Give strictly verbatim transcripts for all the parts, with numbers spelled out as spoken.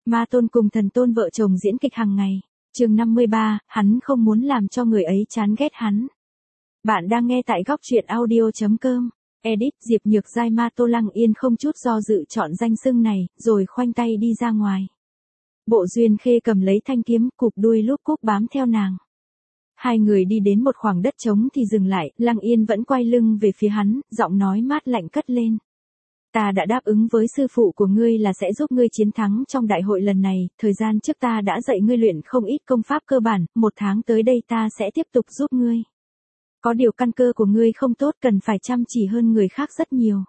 Ma Tôn cùng Thần Tôn vợ chồng diễn kịch hàng ngày. Chương năm mươi ba, hắn không muốn làm cho người ấy chán ghét hắn. Bạn đang nghe tại góc truyện audio chấm com. Edit Diệp Nhược Giai. Ma Tô Lăng Yên không chút do dự chọn danh xưng này, rồi khoanh tay đi ra ngoài. Bộ Duyên Khê cầm lấy thanh kiếm, cụp đuôi lúp cúp bám theo nàng. Hai người đi đến một khoảng đất trống thì dừng lại, Lăng Yên vẫn quay lưng về phía hắn, giọng nói mát lạnh cất lên. Ta đã đáp ứng với sư phụ của ngươi là sẽ giúp ngươi chiến thắng trong đại hội lần này, thời gian trước ta đã dạy ngươi luyện không ít công pháp cơ bản, một tháng tới đây ta sẽ tiếp tục giúp ngươi. Có điều căn cơ của ngươi không tốt, cần phải chăm chỉ hơn người khác rất nhiều.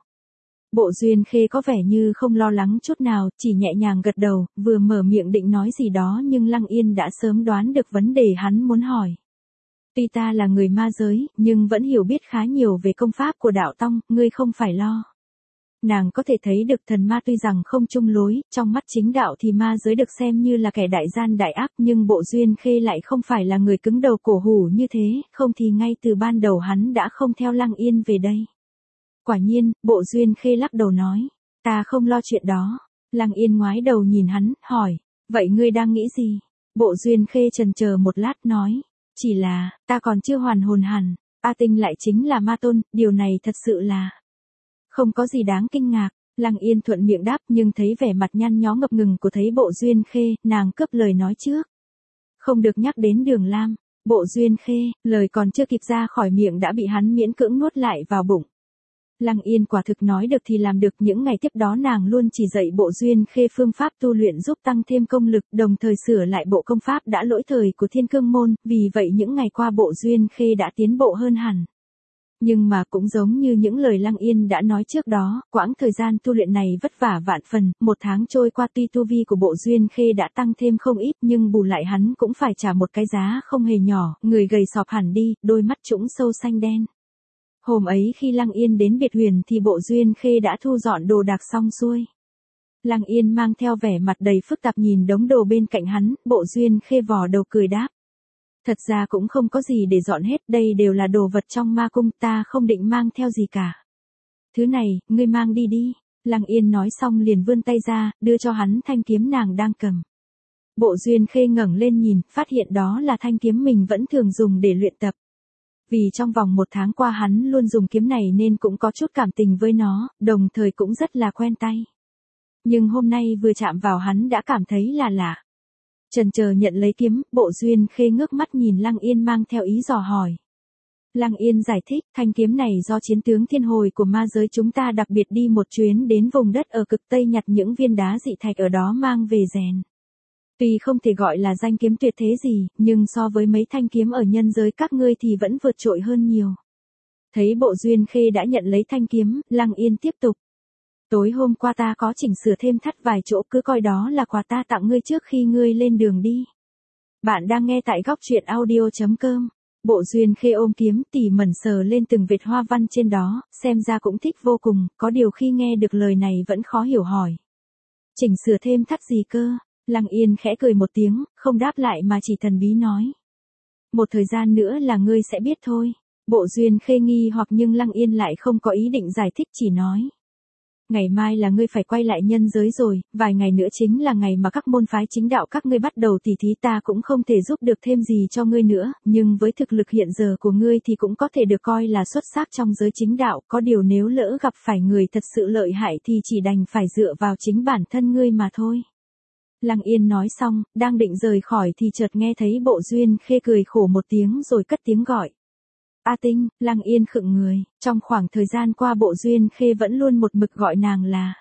Bộ Duyên Khê có vẻ như không lo lắng chút nào, chỉ nhẹ nhàng gật đầu, vừa mở miệng định nói gì đó nhưng Lăng Yên đã sớm đoán được vấn đề hắn muốn hỏi. Tuy ta là người ma giới, nhưng vẫn hiểu biết khá nhiều về công pháp của đạo tông, ngươi không phải lo. Nàng có thể thấy được thần ma tuy rằng không chung lối, trong mắt chính đạo thì ma giới được xem như là kẻ đại gian đại ác, nhưng Bộ Duyên Khê lại không phải là người cứng đầu cổ hủ như thế, không thì ngay từ ban đầu hắn đã không theo Lăng Yên về đây. Quả nhiên, Bộ Duyên Khê lắc đầu nói, ta không lo chuyện đó. Lăng Yên ngoái đầu nhìn hắn, hỏi, vậy ngươi đang nghĩ gì? Bộ Duyên Khê chần chờ một lát nói, chỉ là, ta còn chưa hoàn hồn hẳn, A Tinh lại chính là Ma Tôn, điều này thật sự là không có gì đáng kinh ngạc. Lăng Yên thuận miệng đáp nhưng thấy vẻ mặt nhăn nhó ngập ngừng của thấy Bộ Duyên Khê, nàng cướp lời nói trước. Không được nhắc đến Đường Lam. Bộ Duyên Khê, lời còn chưa kịp ra khỏi miệng đã bị hắn miễn cưỡng nuốt lại vào bụng. Lăng Yên quả thực nói được thì làm được, những ngày tiếp đó nàng luôn chỉ dạy Bộ Duyên Khê phương pháp tu luyện giúp tăng thêm công lực, đồng thời sửa lại bộ công pháp đã lỗi thời của Thiên Cương Môn, vì vậy những ngày qua Bộ Duyên Khê đã tiến bộ hơn hẳn. Nhưng mà cũng giống như những lời Lăng Yên đã nói trước đó, quãng thời gian tu luyện này vất vả vạn phần, một tháng trôi qua tuy tu vi của Bộ Duyên Khê đã tăng thêm không ít nhưng bù lại hắn cũng phải trả một cái giá không hề nhỏ, người gầy sọp hẳn đi, đôi mắt trũng sâu xanh đen. Hôm ấy khi Lăng Yên đến Biệt Huyền thì Bộ Duyên Khê đã thu dọn đồ đạc xong xuôi. Lăng Yên mang theo vẻ mặt đầy phức tạp nhìn đống đồ bên cạnh hắn, Bộ Duyên Khê vò đầu cười đáp. Thật ra cũng không có gì để dọn hết, đây đều là đồ vật trong ma cung, ta không định mang theo gì cả. Thứ này, ngươi mang đi đi. Lăng Yên nói xong liền vươn tay ra, đưa cho hắn thanh kiếm nàng đang cầm. Bộ Duyên Khê ngẩng lên nhìn, phát hiện đó là thanh kiếm mình vẫn thường dùng để luyện tập. Vì trong vòng một tháng qua hắn luôn dùng kiếm này nên cũng có chút cảm tình với nó, đồng thời cũng rất là quen tay. Nhưng hôm nay vừa chạm vào hắn đã cảm thấy là lạ. Chần chờ nhận lấy kiếm, Bộ Duyên Khê ngước mắt nhìn Lăng Yên mang theo ý dò hỏi. Lăng Yên giải thích, thanh kiếm này do chiến tướng thiên hồi của ma giới chúng ta đặc biệt đi một chuyến đến vùng đất ở cực Tây nhặt những viên đá dị thạch ở đó mang về rèn. Tuy không thể gọi là danh kiếm tuyệt thế gì, nhưng so với mấy thanh kiếm ở nhân giới các ngươi thì vẫn vượt trội hơn nhiều. Thấy Bộ Duyên Khê đã nhận lấy thanh kiếm, Lăng Yên tiếp tục. Tối hôm qua ta có chỉnh sửa thêm thắt vài chỗ, cứ coi đó là quà ta tặng ngươi trước khi ngươi lên đường đi. Bạn đang nghe tại góc truyện audio chấm com. Bộ Duyên Khê ôm kiếm tỉ mẩn sờ lên từng vệt hoa văn trên đó, xem ra cũng thích vô cùng, có điều khi nghe được lời này vẫn khó hiểu hỏi. Chỉnh sửa thêm thắt gì cơ? Lăng Yên khẽ cười một tiếng, không đáp lại mà chỉ thần bí nói. Một thời gian nữa là ngươi sẽ biết thôi. Bộ Duyên Khê nghi hoặc nhưng Lăng Yên lại không có ý định giải thích, chỉ nói. Ngày mai là ngươi phải quay lại nhân giới rồi, vài ngày nữa chính là ngày mà các môn phái chính đạo các ngươi bắt đầu tỉ thí, ta cũng không thể giúp được thêm gì cho ngươi nữa, nhưng với thực lực hiện giờ của ngươi thì cũng có thể được coi là xuất sắc trong giới chính đạo, có điều nếu lỡ gặp phải người thật sự lợi hại thì chỉ đành phải dựa vào chính bản thân ngươi mà thôi. Lăng Yên nói xong, đang định rời khỏi thì chợt nghe thấy Bộ Duyên Khê cười khổ một tiếng rồi cất tiếng gọi. A Tinh. Lăng Yên khựng người, trong khoảng thời gian qua Bộ Duyên Khê vẫn luôn một mực gọi nàng là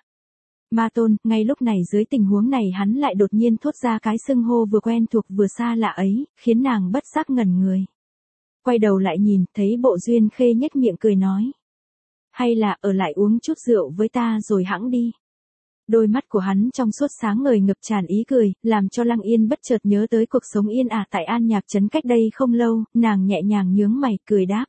Ma Tôn, ngay lúc này dưới tình huống này hắn lại đột nhiên thốt ra cái xưng hô vừa quen thuộc vừa xa lạ ấy, khiến nàng bất giác ngẩn người. Quay đầu lại nhìn, thấy Bộ Duyên Khê nhếch miệng cười nói. Hay là ở lại uống chút rượu với ta rồi hẵng đi. Đôi mắt của hắn trong suốt sáng ngời ngập tràn ý cười, làm cho Lăng Yên bất chợt nhớ tới cuộc sống yên ả tại An Nhạc Trấn cách đây không lâu, nàng nhẹ nhàng nhướng mày, cười đáp.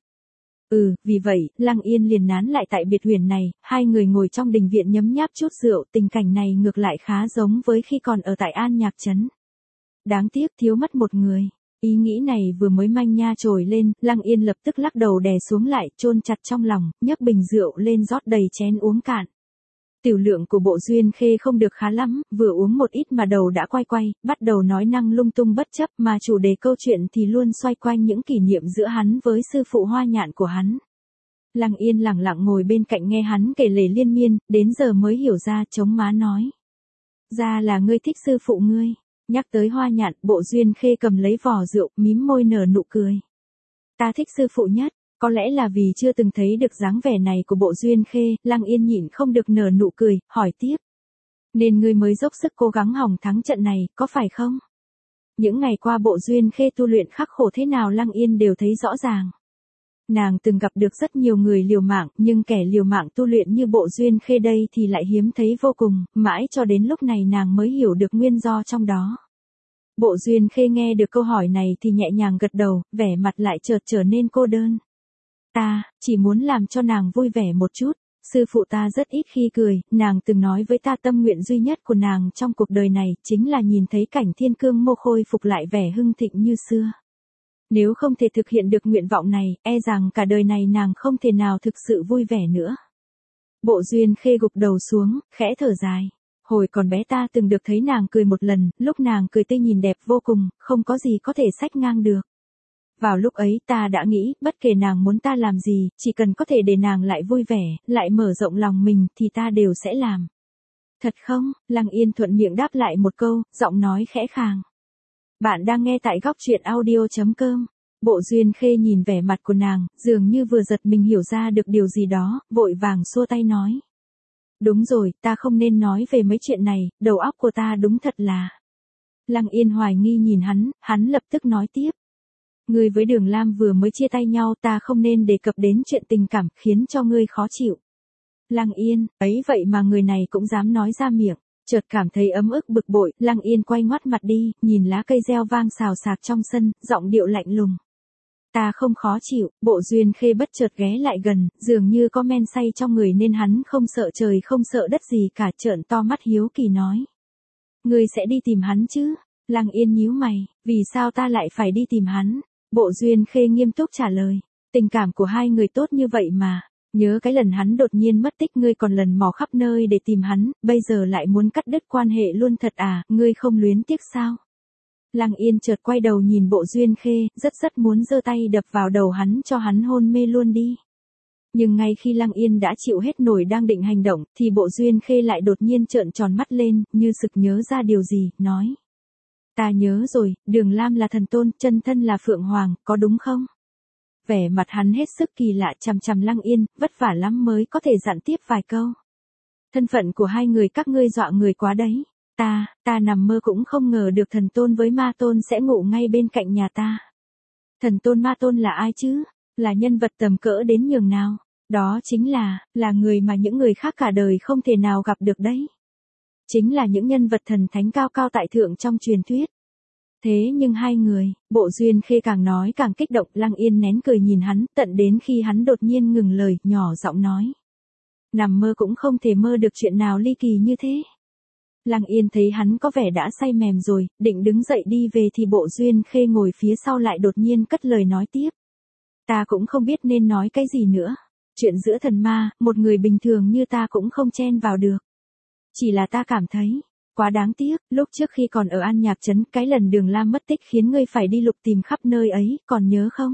Ừ, vì vậy, Lăng Yên liền nán lại tại Biệt Huyền này, hai người ngồi trong đình viện nhấm nháp chút rượu, tình cảnh này ngược lại khá giống với khi còn ở tại An Nhạc Trấn. Đáng tiếc thiếu mất một người. Ý nghĩ này vừa mới manh nha trồi lên, Lăng Yên lập tức lắc đầu đè xuống lại, chôn chặt trong lòng, nhấc bình rượu lên rót đầy chén uống cạn. Tiểu lượng của Bộ Duyên Khê không được khá lắm, vừa uống một ít mà đầu đã quay quay, bắt đầu nói năng lung tung bất chấp mà chủ đề câu chuyện thì luôn xoay quanh những kỷ niệm giữa hắn với sư phụ Hoa Nhạn của hắn. Lăng Yên lặng lặng ngồi bên cạnh nghe hắn kể lể liên miên, đến giờ mới hiểu ra, chống má nói. Ra là ngươi thích sư phụ ngươi. Nhắc tới Hoa Nhạn, Bộ Duyên Khê cầm lấy vò rượu, mím môi nở nụ cười. Ta thích sư phụ nhất. Có lẽ là vì chưa từng thấy được dáng vẻ này của Bộ Duyên Khê, Lăng Yên nhịn không được nở nụ cười, hỏi tiếp. Nên ngươi mới dốc sức cố gắng hòng thắng trận này, có phải không? Những ngày qua Bộ Duyên Khê tu luyện khắc khổ thế nào Lăng Yên đều thấy rõ ràng. Nàng từng gặp được rất nhiều người liều mạng, nhưng kẻ liều mạng tu luyện như Bộ Duyên Khê đây thì lại hiếm thấy vô cùng, mãi cho đến lúc này nàng mới hiểu được nguyên do trong đó. Bộ Duyên Khê nghe được câu hỏi này thì nhẹ nhàng gật đầu, vẻ mặt lại chợt trở nên cô đơn. Ta, chỉ muốn làm cho nàng vui vẻ một chút, sư phụ ta rất ít khi cười, nàng từng nói với ta tâm nguyện duy nhất của nàng trong cuộc đời này chính là nhìn thấy cảnh thiên cương mô khôi phục lại vẻ hưng thịnh như xưa. Nếu không thể thực hiện được nguyện vọng này, e rằng cả đời này nàng không thể nào thực sự vui vẻ nữa. Bộ Duyên Khê gục đầu xuống, khẽ thở dài. Hồi còn bé ta từng được thấy nàng cười một lần, lúc nàng cười tươi nhìn đẹp vô cùng, không có gì có thể sánh ngang được. Vào lúc ấy ta đã nghĩ, bất kể nàng muốn ta làm gì, chỉ cần có thể để nàng lại vui vẻ, lại mở rộng lòng mình thì ta đều sẽ làm. Thật không? Lăng Yên thuận miệng đáp lại một câu, giọng nói khẽ khàng. Bạn đang nghe tại góc truyện audio chấm com. Bộ Duyên Khê nhìn vẻ mặt của nàng, dường như vừa giật mình hiểu ra được điều gì đó, vội vàng xua tay nói. Đúng rồi, ta không nên nói về mấy chuyện này, đầu óc của ta đúng thật là. Lăng Yên hoài nghi nhìn hắn, hắn lập tức nói tiếp. Ngươi với Đường Lam vừa mới chia tay nhau, ta không nên đề cập đến chuyện tình cảm, khiến cho ngươi khó chịu. Lăng Yên, ấy vậy mà người này cũng dám nói ra miệng, chợt cảm thấy ấm ức bực bội, Lăng Yên quay ngoắt mặt đi, nhìn lá cây reo vang xào xạc trong sân, giọng điệu lạnh lùng. Ta không khó chịu, Bộ Duyên Khê bất chợt ghé lại gần, dường như có men say trong người nên hắn không sợ trời không sợ đất gì cả, trợn to mắt hiếu kỳ nói. Ngươi sẽ đi tìm hắn chứ? Lăng Yên nhíu mày, vì sao ta lại phải đi tìm hắn? Bộ Duyên Khê nghiêm túc trả lời, tình cảm của hai người tốt như vậy mà, nhớ cái lần hắn đột nhiên mất tích ngươi còn lần mò khắp nơi để tìm hắn, bây giờ lại muốn cắt đứt quan hệ luôn thật à, ngươi không luyến tiếc sao? Lăng Yên chợt quay đầu nhìn Bộ Duyên Khê, rất rất muốn giơ tay đập vào đầu hắn cho hắn hôn mê luôn đi. Nhưng ngay khi Lăng Yên đã chịu hết nổi đang định hành động, thì Bộ Duyên Khê lại đột nhiên trợn tròn mắt lên, như sực nhớ ra điều gì, nói. Ta nhớ rồi, Đường Lam là thần tôn, chân thân là Phượng Hoàng, có đúng không? Vẻ mặt hắn hết sức kỳ lạ chằm chằm Lăng Yên, vất vả lắm mới có thể dặn tiếp vài câu. Thân phận của hai người các ngươi dọa người quá đấy. Ta, ta nằm mơ cũng không ngờ được thần tôn với ma tôn sẽ ngủ ngay bên cạnh nhà ta. Thần tôn ma tôn là ai chứ? Là nhân vật tầm cỡ đến nhường nào? Đó chính là, là người mà những người khác cả đời không thể nào gặp được đấy. Chính là những nhân vật thần thánh cao cao tại thượng trong truyền thuyết. Thế nhưng hai người, Bộ Duyên Khê càng nói càng kích động, Lăng Yên nén cười nhìn hắn, tận đến khi hắn đột nhiên ngừng lời, nhỏ giọng nói. Nằm mơ cũng không thể mơ được chuyện nào ly kỳ như thế. Lăng Yên thấy hắn có vẻ đã say mềm rồi, định đứng dậy đi về thì Bộ Duyên Khê ngồi phía sau lại đột nhiên cất lời nói tiếp. Ta cũng không biết nên nói cái gì nữa. Chuyện giữa thần ma, một người bình thường như ta cũng không chen vào được. Chỉ là ta cảm thấy, quá đáng tiếc, lúc trước khi còn ở An Nhạc Trấn, cái lần Đường Lam mất tích khiến ngươi phải đi lục tìm khắp nơi ấy, còn nhớ không?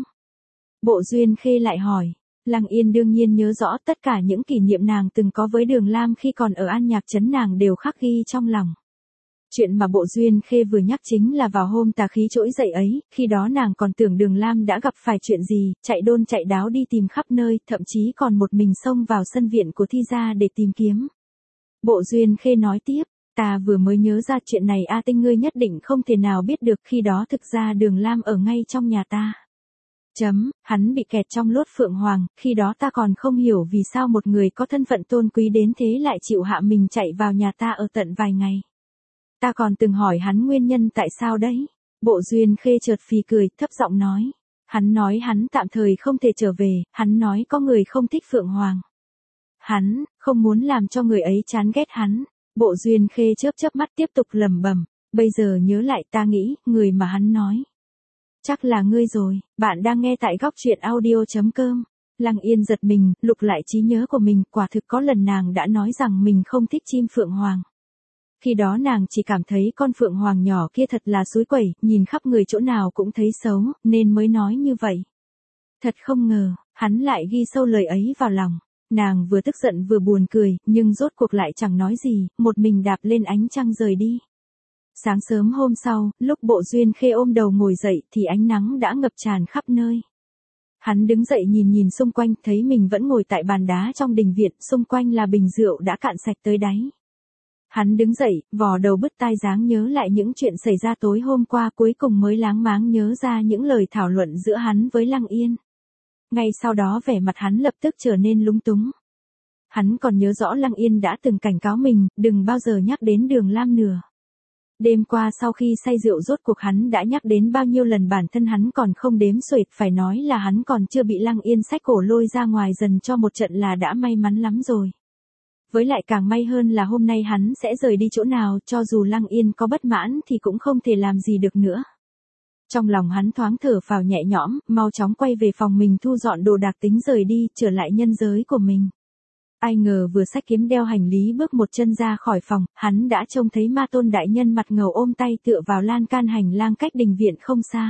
Bộ Duyên Khê lại hỏi. Lăng Yên đương nhiên nhớ rõ tất cả những kỷ niệm nàng từng có với Đường Lam khi còn ở An Nhạc Trấn nàng đều khắc ghi trong lòng. Chuyện mà Bộ Duyên Khê vừa nhắc chính là vào hôm tà khí trỗi dậy ấy, khi đó nàng còn tưởng Đường Lam đã gặp phải chuyện gì, chạy đôn chạy đáo đi tìm khắp nơi, thậm chí còn một mình xông vào sân viện của Thi gia để tìm kiếm. Bộ Duyên Khê nói tiếp, ta vừa mới nhớ ra chuyện này A Tinh ngươi nhất định không thể nào biết được, khi đó thực ra Đường Lam ở ngay trong nhà ta. Chấm, hắn bị kẹt trong lốt Phượng Hoàng, khi đó ta còn không hiểu vì sao một người có thân phận tôn quý đến thế lại chịu hạ mình chạy vào nhà ta ở tận vài ngày. Ta còn từng hỏi hắn nguyên nhân tại sao đấy. Bộ Duyên Khê chợt phì cười, thấp giọng nói. Hắn nói hắn tạm thời không thể trở về, hắn nói có người không thích Phượng Hoàng. Hắn, không muốn làm cho người ấy chán ghét hắn. Bộ Duyên Khê chớp chớp mắt tiếp tục lẩm bẩm, bây giờ nhớ lại ta nghĩ, người mà hắn nói. Chắc là ngươi rồi, bạn đang nghe tại góc truyện audio chấm com. Lăng Yên giật mình, lục lại trí nhớ của mình, quả thực có lần nàng đã nói rằng mình không thích chim phượng hoàng. Khi đó nàng chỉ cảm thấy con phượng hoàng nhỏ kia thật là xúi quẩy, nhìn khắp người chỗ nào cũng thấy xấu, nên mới nói như vậy. Thật không ngờ, hắn lại ghi sâu lời ấy vào lòng. Nàng vừa tức giận vừa buồn cười, nhưng rốt cuộc lại chẳng nói gì, một mình đạp lên ánh trăng rời đi. Sáng sớm hôm sau, lúc Bộ Duyên Khê ôm đầu ngồi dậy thì ánh nắng đã ngập tràn khắp nơi. Hắn đứng dậy nhìn nhìn xung quanh, thấy mình vẫn ngồi tại bàn đá trong đình viện, xung quanh là bình rượu đã cạn sạch tới đáy. Hắn đứng dậy, vò đầu bứt tai dáng nhớ lại những chuyện xảy ra tối hôm qua, cuối cùng mới láng máng nhớ ra những lời thảo luận giữa hắn với Lăng Yên. Ngay sau đó vẻ mặt hắn lập tức trở nên lúng túng. Hắn còn nhớ rõ Lăng Yên đã từng cảnh cáo mình, đừng bao giờ nhắc đến Đường Lam nữa. Đêm qua sau khi say rượu rốt cuộc hắn đã nhắc đến bao nhiêu lần bản thân hắn còn không đếm xuể, phải nói là hắn còn chưa bị Lăng Yên xách cổ lôi ra ngoài dần cho một trận là đã may mắn lắm rồi. Với lại càng may hơn là hôm nay hắn sẽ rời đi chỗ nào, cho dù Lăng Yên có bất mãn thì cũng không thể làm gì được nữa. Trong lòng hắn thoáng thở phào nhẹ nhõm, mau chóng quay về phòng mình thu dọn đồ đạc tính rời đi, trở lại nhân giới của mình. Ai ngờ vừa xách kiếm đeo hành lý bước một chân ra khỏi phòng, hắn đã trông thấy Ma Tôn đại nhân mặt ngầu ôm tay tựa vào lan can hành lang cách đình viện không xa.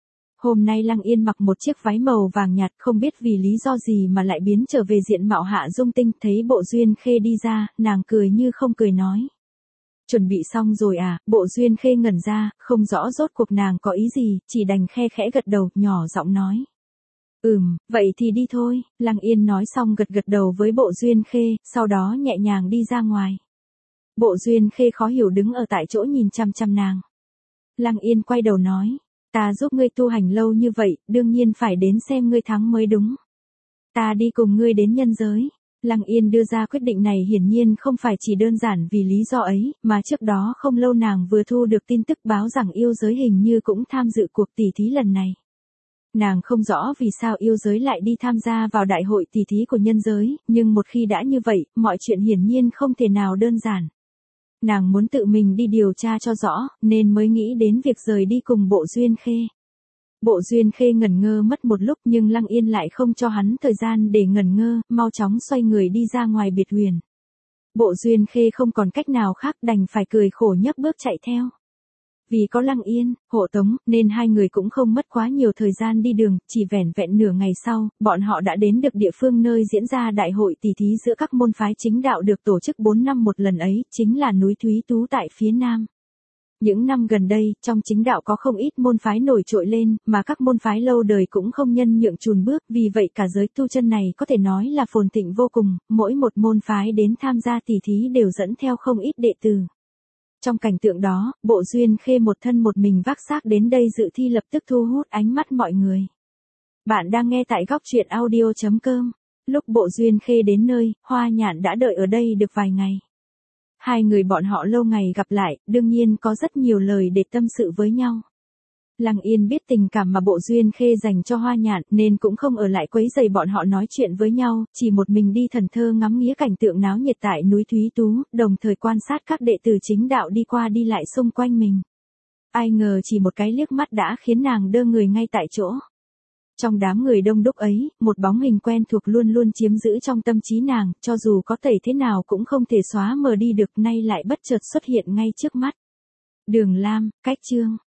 Hôm nay Lăng Yên mặc một chiếc váy màu vàng nhạt, không biết vì lý do gì mà lại biến trở về diện mạo Hạ Dung Tinh, thấy Bộ Duyên Khê đi ra, nàng cười như không cười nói. Chuẩn bị xong rồi à? Bộ Duyên Khê ngẩn ra, không rõ rốt cuộc nàng có ý gì, chỉ đành khe khẽ gật đầu, nhỏ giọng nói. Ừm, vậy thì đi thôi. Lăng Yên nói xong gật gật đầu với Bộ Duyên Khê, sau đó nhẹ nhàng đi ra ngoài. Bộ Duyên Khê khó hiểu đứng ở tại chỗ nhìn chăm chăm nàng. Lăng Yên quay đầu nói, ta giúp ngươi tu hành lâu như vậy, đương nhiên phải đến xem ngươi thắng mới đúng. Ta đi cùng ngươi đến nhân giới. Lăng Yên đưa ra quyết định này hiển nhiên không phải chỉ đơn giản vì lý do ấy, mà trước đó không lâu nàng vừa thu được tin tức báo rằng yêu giới hình như cũng tham dự cuộc tỷ thí lần này. Nàng không rõ vì sao yêu giới lại đi tham gia vào đại hội tỷ thí của nhân giới, nhưng một khi đã như vậy, mọi chuyện hiển nhiên không thể nào đơn giản. Nàng muốn tự mình đi điều tra cho rõ, nên mới nghĩ đến việc rời đi cùng Bộ Duyên Khê. Bộ Duyên Khê ngẩn ngơ mất một lúc nhưng Lăng Yên lại không cho hắn thời gian để ngẩn ngơ, mau chóng xoay người đi ra ngoài biệt huyền. Bộ Duyên Khê không còn cách nào khác đành phải cười khổ nhấc bước chạy theo. Vì có Lăng Yên, hộ tống, nên hai người cũng không mất quá nhiều thời gian đi đường, chỉ vẻn vẹn nửa ngày sau, bọn họ đã đến được địa phương nơi diễn ra đại hội tỷ thí giữa các môn phái chính đạo được tổ chức bốn năm một lần ấy, chính là núi Thúy Tú tại phía nam. Những năm gần đây, trong chính đạo có không ít môn phái nổi trội lên, mà các môn phái lâu đời cũng không nhân nhượng chùn bước, vì vậy cả giới tu chân này có thể nói là phồn thịnh vô cùng, mỗi một môn phái đến tham gia tỷ thí đều dẫn theo không ít đệ tử. Trong cảnh tượng đó, Bộ Duyên Khê một thân một mình vác xác đến đây dự thi lập tức thu hút ánh mắt mọi người. Bạn đang nghe tại góc truyện audio chấm com. Lúc Bộ Duyên Khê đến nơi, Hoa Nhạn đã đợi ở đây được vài ngày. Hai người bọn họ lâu ngày gặp lại, đương nhiên có rất nhiều lời để tâm sự với nhau. Lăng Yên biết tình cảm mà Bộ Duyên Khê dành cho Hoa Nhạn nên cũng không ở lại quấy rầy bọn họ nói chuyện với nhau, chỉ một mình đi thần thơ ngắm nghía cảnh tượng náo nhiệt tại núi Thúy Tú, đồng thời quan sát các đệ tử chính đạo đi qua đi lại xung quanh mình. Ai ngờ chỉ một cái liếc mắt đã khiến nàng đơ người ngay tại chỗ. Trong đám người đông đúc ấy, một bóng hình quen thuộc luôn luôn chiếm giữ trong tâm trí nàng, cho dù có tẩy thế nào cũng không thể xóa mờ đi được, nay lại bất chợt xuất hiện ngay trước mắt. Đường Lam, Cách Chương.